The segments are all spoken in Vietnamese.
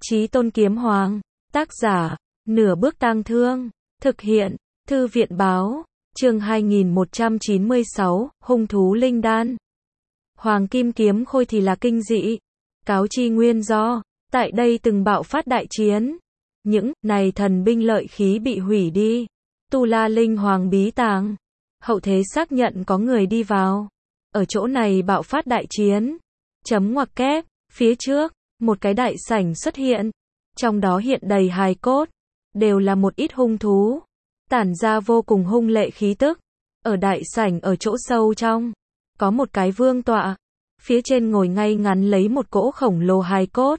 Chí Tôn Kiếm Hoàng. Tác giả, Nửa Bước Tang Thương. Thực hiện, Thư viện báo. Chương 2196, hung thú linh đan. Hoàng kim kiếm khôi thì là kinh dị. Cáo chi nguyên do, tại đây từng bạo phát đại chiến. Những này thần binh lợi khí bị hủy đi. Tu La Linh Hoàng bí tàng. Hậu thế xác nhận có người đi vào. Ở chỗ này bạo phát đại chiến. Chấm ngoặc kép, phía trước, một cái đại sảnh xuất hiện. Trong đó hiện đầy hài cốt. Đều là một ít hung thú. Tản ra vô cùng hung lệ khí tức. Ở đại sảnh ở chỗ sâu trong. Có một cái vương tọa. Phía trên ngồi ngay ngắn lấy một cỗ khổng lồ hài cốt.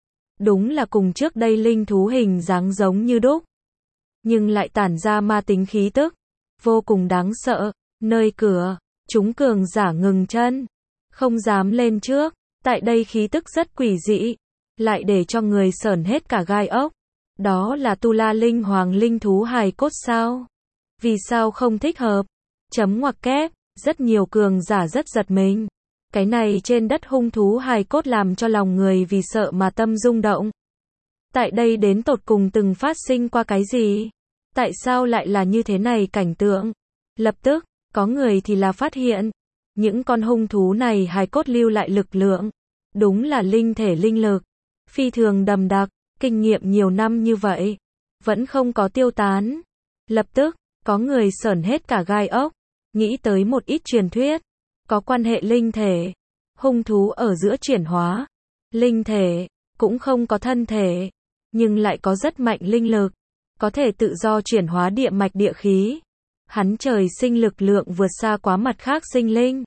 Đúng là cùng trước đây linh thú hình dáng giống như đúc. Nhưng lại tản ra ma tính khí tức. Vô cùng đáng sợ. Nơi cửa, chúng cường giả ngừng chân. Không dám lên trước. Tại đây khí tức rất quỷ dị. Lại để cho người sởn hết cả gai ốc. Đó là Tu La Linh Hoàng linh thú hài cốt sao? Vì sao không thích hợp? Chấm ngoặc kép, rất nhiều cường giả rất giật mình. Cái này trên đất hung thú hài cốt làm cho lòng người vì sợ mà tâm rung động. Tại đây đến tột cùng từng phát sinh qua cái gì? Tại sao lại là như thế này cảnh tượng? Lập tức, có người thì là phát hiện. Những con hung thú này hài cốt lưu lại lực lượng. Đúng là linh thể linh lực. Phi thường đậm đặc. Kinh nghiệm nhiều năm như vậy, vẫn không có tiêu tán. Lập tức, có người sởn hết cả gai ốc, nghĩ tới một ít truyền thuyết, có quan hệ linh thể, hung thú ở giữa chuyển hóa. Linh thể, cũng không có thân thể, nhưng lại có rất mạnh linh lực, có thể tự do chuyển hóa địa mạch địa khí. Hắn trời sinh lực lượng vượt xa quá mặt khác sinh linh.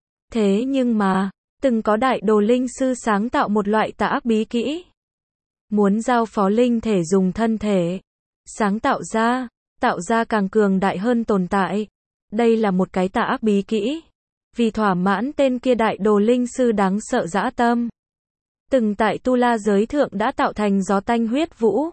Thế nhưng mà, từng có đại đồ linh sư sáng tạo một loại tà ác bí kỹ. Muốn giao phó linh thể dùng thân thể, sáng tạo ra càng cường đại hơn tồn tại. Đây là một cái tà ác bí kỹ. Vì thỏa mãn tên kia đại đồ linh sư đáng sợ dã tâm. Từng tại Tu La giới thượng đã tạo thành gió tanh huyết vũ.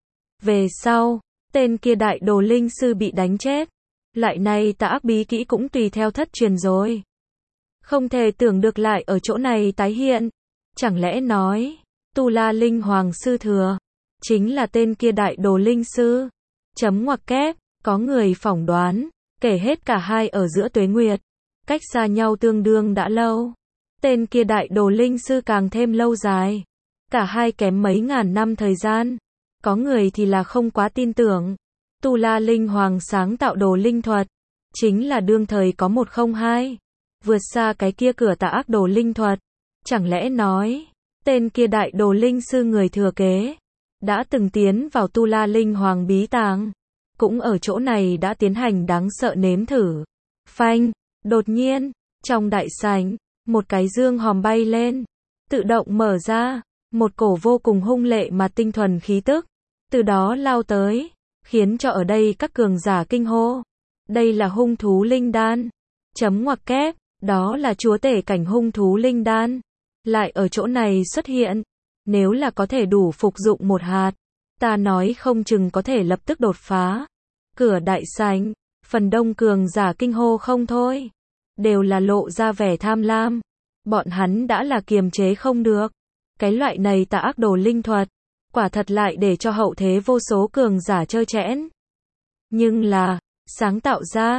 Về sau, tên kia đại đồ linh sư bị đánh chết. Lại này tà ác bí kỹ cũng tùy theo thất truyền rồi. Không thể tưởng được lại ở chỗ này tái hiện. Chẳng lẽ nói Tu La Linh Hoàng sư thừa, chính là tên kia đại đồ linh sư. Chấm ngoặc kép, có người phỏng đoán, kể hết cả hai ở giữa tuế nguyệt, cách xa nhau tương đương đã lâu. Tên kia đại đồ linh sư càng thêm lâu dài, cả hai kém mấy ngàn năm thời gian. Có người thì là không quá tin tưởng. Tu La Linh Hoàng sáng tạo đồ linh thuật, chính là đương thời có 102, vượt xa cái kia cửa tà ác đồ linh thuật. Chẳng lẽ nói tên kia đại đồ linh sư người thừa kế, đã từng tiến vào Tu La Linh Hoàng bí tàng, cũng ở chỗ này đã tiến hành đáng sợ nếm thử. Phanh, đột nhiên, trong đại sảnh, một cái dương hòm bay lên, tự động mở ra, một cổ vô cùng hung lệ mà tinh thuần khí tức, từ đó lao tới, khiến cho ở đây các cường giả kinh hô. Đây là hung thú linh đan. Chấm ngoặc kép, đó là chúa tể cảnh hung thú linh đan. Lại ở chỗ này xuất hiện, nếu là có thể đủ phục dụng một hạt, ta nói không chừng có thể lập tức đột phá. Cửa đại sảnh, phần đông cường giả kinh hô không thôi, đều là lộ ra vẻ tham lam. Bọn hắn đã là kiềm chế không được. Cái loại này tà ác đồ linh thuật, quả thật lại để cho hậu thế vô số cường giả chơi chẽn. Nhưng là, sáng tạo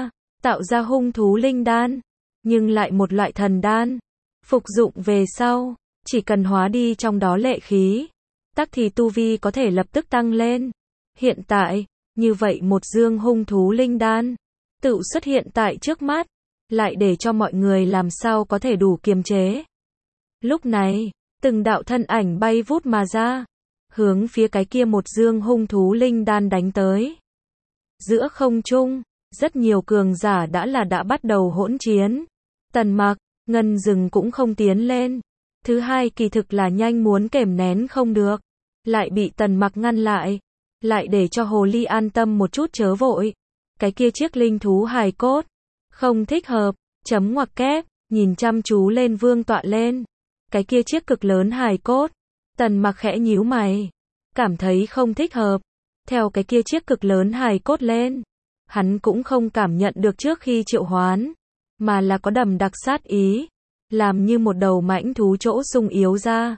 ra hung thú linh đan, nhưng lại một loại thần đan. Phục dụng về sau, chỉ cần hóa đi trong đó lệ khí, tắc thì tu vi có thể lập tức tăng lên. Hiện tại, như vậy một dương hung thú linh đan, tự xuất hiện tại trước mắt, lại để cho mọi người làm sao có thể đủ kiềm chế. Lúc này, từng đạo thân ảnh bay vút mà ra, hướng phía cái kia một dương hung thú linh đan đánh tới. Giữa không trung, rất nhiều cường giả đã bắt đầu hỗn chiến. Tần Mặc, Ngân Dừng cũng không tiến lên. Thứ hai kỳ thực là nhanh muốn kềm nén không được, lại bị Tần Mặc ngăn lại, lại để cho hồ ly an tâm một chút chớ vội. Cái kia chiếc linh thú hài cốt, không thích hợp. Chấm ngoặc kép, nhìn chăm chú lên vương tọa lên. Cái kia chiếc cực lớn hài cốt, Tần Mặc khẽ nhíu mày, cảm thấy không thích hợp. Theo cái kia chiếc cực lớn hài cốt lên, hắn cũng không cảm nhận được trước khi triệu hoán, mà là có đậm đặc sát ý, làm như một đầu mãnh thú chỗ sung yếu ra.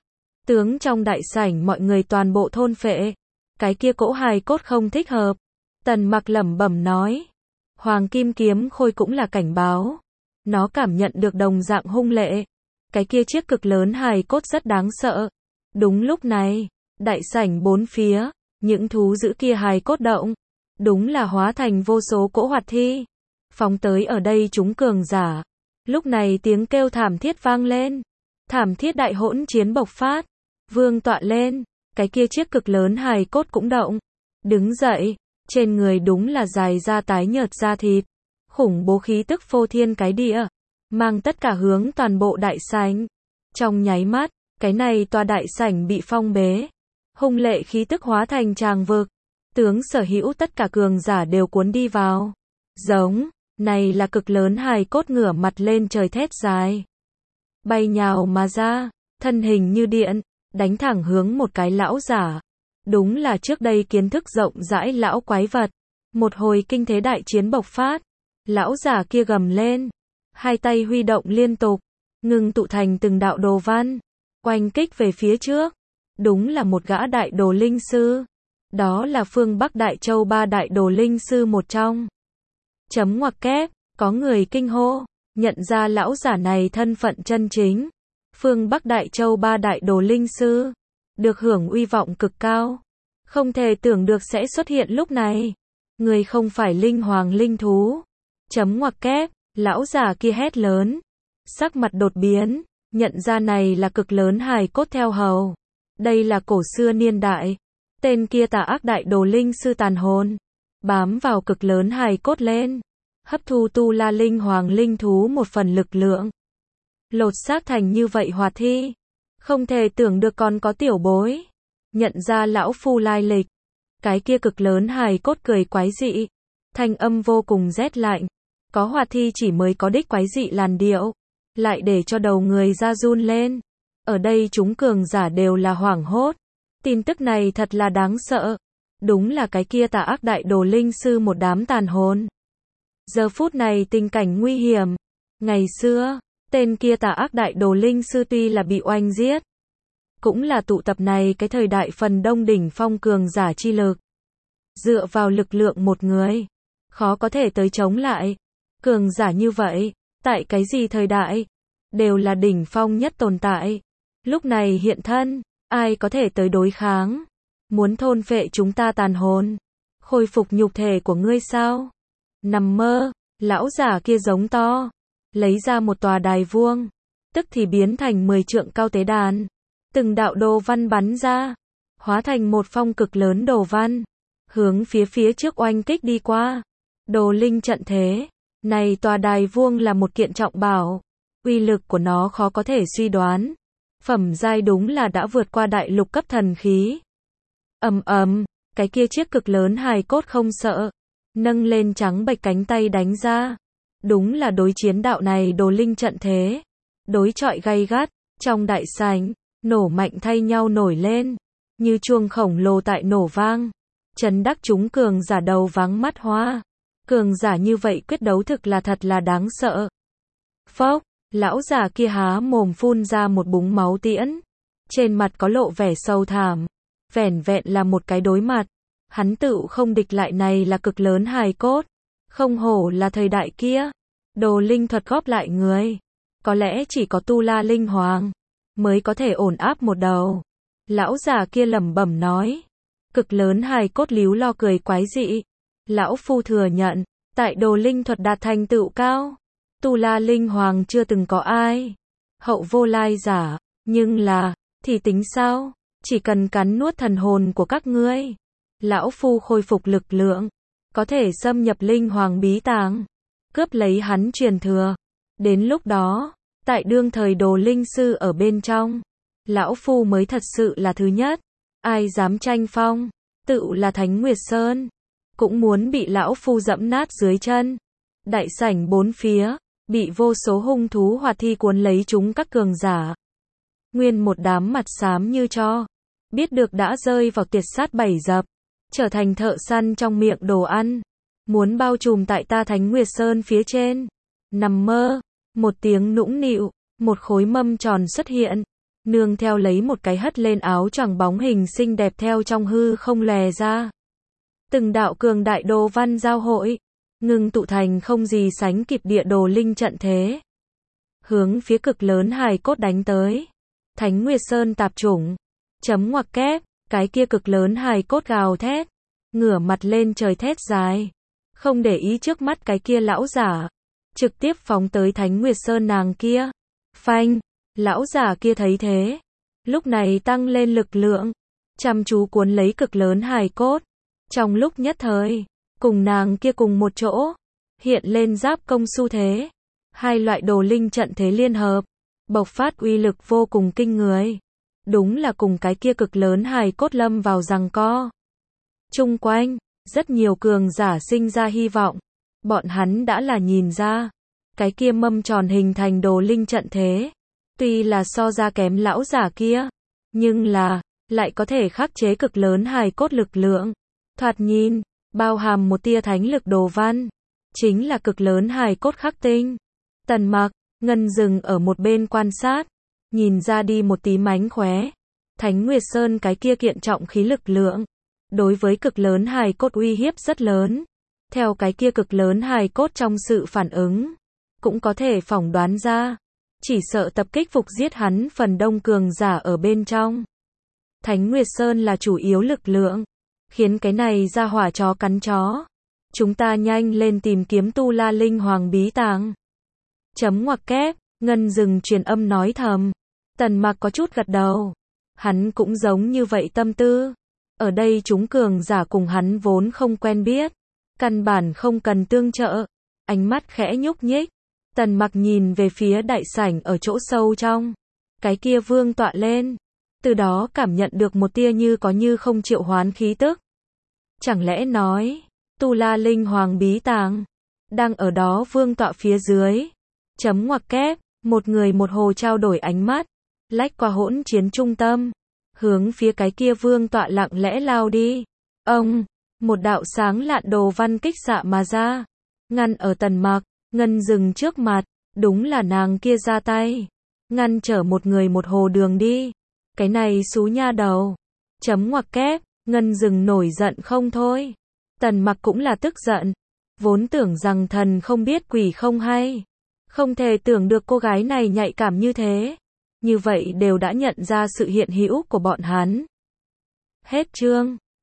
Tướng trong đại sảnh mọi người toàn bộ thôn phệ. Cái kia cỗ hài cốt không thích hợp. Tần Mặc lẩm bẩm nói. Hoàng kim kiếm khôi cũng là cảnh báo. Nó cảm nhận được đồng dạng hung lệ. Cái kia chiếc cực lớn hài cốt rất đáng sợ. Đúng lúc này, đại sảnh bốn phía, những thú dữ kia hài cốt động. Đúng là hóa thành vô số cỗ hoạt thi. Phóng tới ở đây chúng cường giả. Lúc này tiếng kêu thảm thiết vang lên. Thảm thiết đại hỗn chiến bộc phát. Vương tọa lên. Cái kia chiếc cực lớn hài cốt cũng động. Đứng dậy. Trên người đúng là dài ra tái nhợt da thịt. Khủng bố khí tức phô thiên cái địa. Mang tất cả hướng toàn bộ đại sảnh. Trong nháy mắt, cái này tòa đại sảnh bị phong bế. Hung lệ khí tức hóa thành tràng vực. Tướng sở hữu tất cả cường giả đều cuốn đi vào. Giống, này là cực lớn hài cốt ngửa mặt lên trời thét dài. Bay nhào mà ra, thân hình như điện, đánh thẳng hướng một cái lão giả. Đúng là trước đây kiến thức rộng rãi lão quái vật. Một hồi kinh thế đại chiến bộc phát. Lão giả kia gầm lên. Hai tay huy động liên tục. Ngừng tụ thành từng đạo đồ văn. Oanh kích về phía trước. Đúng là một gã đại đồ linh sư. Đó là phương Bắc Đại Châu ba đại đồ linh sư một trong. Chấm ngoặc kép, có người kinh hô. Nhận ra lão giả này thân phận chân chính. Phương Bắc Đại Châu ba đại đồ linh sư. Được hưởng uy vọng cực cao. Không thể tưởng được sẽ xuất hiện lúc này. Người không phải linh hoàng linh thú. Chấm ngoặc kép, lão già kia hét lớn. Sắc mặt đột biến, nhận ra này là cực lớn hài cốt theo hầu. Đây là cổ xưa niên đại. Tên kia tà ác đại đồ linh sư tàn hồn. Bám vào cực lớn hài cốt lên. Hấp thu tu la linh hoàng linh thú một phần lực lượng. Lột xác thành như vậy hoạt thi. Không thể tưởng được còn có tiểu bối. Nhận ra lão phu lai lịch. Cái kia cực lớn hài cốt cười quái dị. Thanh âm vô cùng rét lạnh. Có hoạt thi chỉ mới có đích quái dị làn điệu. Lại để cho đầu người ra run lên. Ở đây chúng cường giả đều là hoảng hốt. Tin tức này thật là đáng sợ. Đúng là cái kia tà ác đại đồ linh sư một đám tàn hồn. Giờ phút này tình cảnh nguy hiểm. Ngày xưa, tên kia tà ác đại đồ linh sư tuy là bị oanh giết. Cũng là tụ tập này cái thời đại phần đông đỉnh phong cường giả chi lực. Dựa vào lực lượng một người. Khó có thể tới chống lại. Cường giả như vậy, tại cái gì thời đại, đều là đỉnh phong nhất tồn tại. Lúc này hiện thân, ai có thể tới đối kháng? Muốn thôn phệ chúng ta tàn hồn, khôi phục nhục thể của ngươi sao? Nằm mơ, lão giả kia giống to, lấy ra một tòa đài vuông, tức thì biến thành 10 trượng cao tế đàn. Từng đạo đồ văn bắn ra, hóa thành một phong cực lớn đồ văn, hướng phía trước oanh kích đi qua. Đồ linh trận thế. Này tòa đài vuông là một kiện trọng bảo, uy lực của nó khó có thể suy đoán. Phẩm giai đúng là đã vượt qua đại lục cấp thần khí. Ầm ầm, cái kia chiếc cực lớn hài cốt không sợ, nâng lên trắng bệch cánh tay đánh ra. Đúng là đối chiến đạo này đồ linh trận thế. Đối chọi gay gắt, trong đại sảnh, nổ mạnh thay nhau nổi lên, như chuông khổng lồ tại nổ vang. Trấn đắc chúng cường giả đầu váng mắt hoa. Cường giả như vậy quyết đấu thực là thật là đáng sợ. Phốc, lão già kia há mồm phun ra một búng máu tiễn. Trên mặt có lộ vẻ sâu thảm. Vẻn vẹn là một cái đối mặt. Hắn tự không địch lại này là cực lớn hài cốt. Không hổ là thời đại kia. Đồ linh thuật góp lại người. Có lẽ chỉ có tu la linh hoàng mới có thể ổn áp một đầu. Lão già kia lẩm bẩm nói. Cực lớn hài cốt líu lo cười quái dị. Lão phu thừa nhận, tại đồ linh thuật đạt thành tựu cao. Tu la linh hoàng chưa từng có ai. Hậu vô lai giả, nhưng là, thì tính sao? Chỉ cần cắn nuốt thần hồn của các ngươi. Lão phu khôi phục lực lượng. Có thể xâm nhập linh hoàng bí tàng. Cướp lấy hắn truyền thừa. Đến lúc đó, tại đương thời đồ linh sư ở bên trong. Lão phu mới thật sự là thứ nhất. Ai dám tranh phong, tự là Thánh Nguyệt Sơn. Cũng muốn bị lão phu dẫm nát dưới chân. Đại sảnh bốn phía, bị vô số hung thú hoạt thi cuốn lấy chúng các cường giả. Nguyên một đám mặt xám như tro. Biết được đã rơi vào tiệt sát bảy dập. Trở thành thợ săn trong miệng đồ ăn. Muốn bao trùm tại ta Thánh Nguyệt Sơn phía trên. Nằm mơ, một tiếng nũng nịu, một khối mâm tròn xuất hiện. nương theo lấy một cái hất lên áo choàng bóng hình xinh đẹp theo trong hư không lè ra. Từng đạo cường đại đồ văn giao hội, ngưng tụ thành không gì sánh kịp địa đồ linh trận thế. Hướng phía cực lớn hài cốt đánh tới. Thánh Nguyệt Sơn tạp chủng. Chấm ngoặc kép, cái kia cực lớn hài cốt gào thét. Ngửa mặt lên trời thét dài. Không để ý trước mắt cái kia lão giả. Trực tiếp phóng tới Thánh Nguyệt Sơn nàng kia. Phanh, lão giả kia thấy thế. Lúc này tăng lên lực lượng. Chăm chú cuốn lấy cực lớn hài cốt. Trong lúc nhất thời, cùng nàng kia cùng một chỗ. Hiện lên giáp công xu thế. Hai loại đồ linh trận thế liên hợp. Bộc phát uy lực vô cùng kinh người. Đúng là cùng cái kia cực lớn hài cốt lâm vào giằng co. Chung quanh, rất nhiều cường giả sinh ra hy vọng. Bọn hắn đã là nhìn ra. Cái kia mâm tròn hình thành đồ linh trận thế. Tuy là so ra kém lão giả kia. Nhưng là, lại có thể khắc chế cực lớn hài cốt lực lượng. Thoạt nhìn, bao hàm một tia thánh lực đồ văn. Chính là cực lớn hài cốt khắc tinh. Tần Mặc, Ngân dừng ở một bên quan sát. Nhìn ra đi một tí mánh khóe. Thánh Nguyệt Sơn cái kia kiện trọng khí lực lượng. Đối với cực lớn hài cốt uy hiếp rất lớn. Theo cái kia cực lớn hài cốt trong sự phản ứng. Cũng có thể phỏng đoán ra. Chỉ sợ tập kích phục giết hắn phần đông cường giả ở bên trong. Thánh Nguyệt Sơn là chủ yếu lực lượng. Khiến cái này ra hỏa chó cắn chó. Chúng ta nhanh lên tìm kiếm Tu La Linh Hoàng bí tàng. Chấm ngoặc kép, Ngân dừng truyền âm nói thầm. Tần Mặc có chút gật đầu. Hắn cũng giống như vậy tâm tư. Ở đây chúng cường giả cùng hắn vốn không quen biết. Căn bản không cần tương trợ. Ánh mắt khẽ nhúc nhích. Tần Mặc nhìn về phía đại sảnh ở chỗ sâu trong. Cái kia vương tọa lên. Từ đó cảm nhận được một tia như có như không triệu hoán khí tức. Chẳng lẽ nói, Tu La Linh Hoàng bí tàng đang ở đó vương tọa phía dưới. Chấm ngoặc kép, một người một hồ trao đổi ánh mắt, lách qua hỗn chiến trung tâm, hướng phía cái kia vương tọa lặng lẽ lao đi. Ông, một đạo sáng lạn đồ văn kích xạ mà ra, ngăn ở Tần Mặc, Ngân dừng trước mặt, đúng là nàng kia ra tay, ngăn trở một người một hồ đường đi. Cái này xú nha đầu. Chấm ngoặc kép, Ngân dừng nổi giận không thôi. Tần Mặc cũng là tức giận, vốn tưởng rằng thần không biết quỷ không hay. Không thể tưởng được cô gái này nhạy cảm như thế. Như vậy đều đã nhận ra sự hiện hữu của bọn hắn. Hết chương.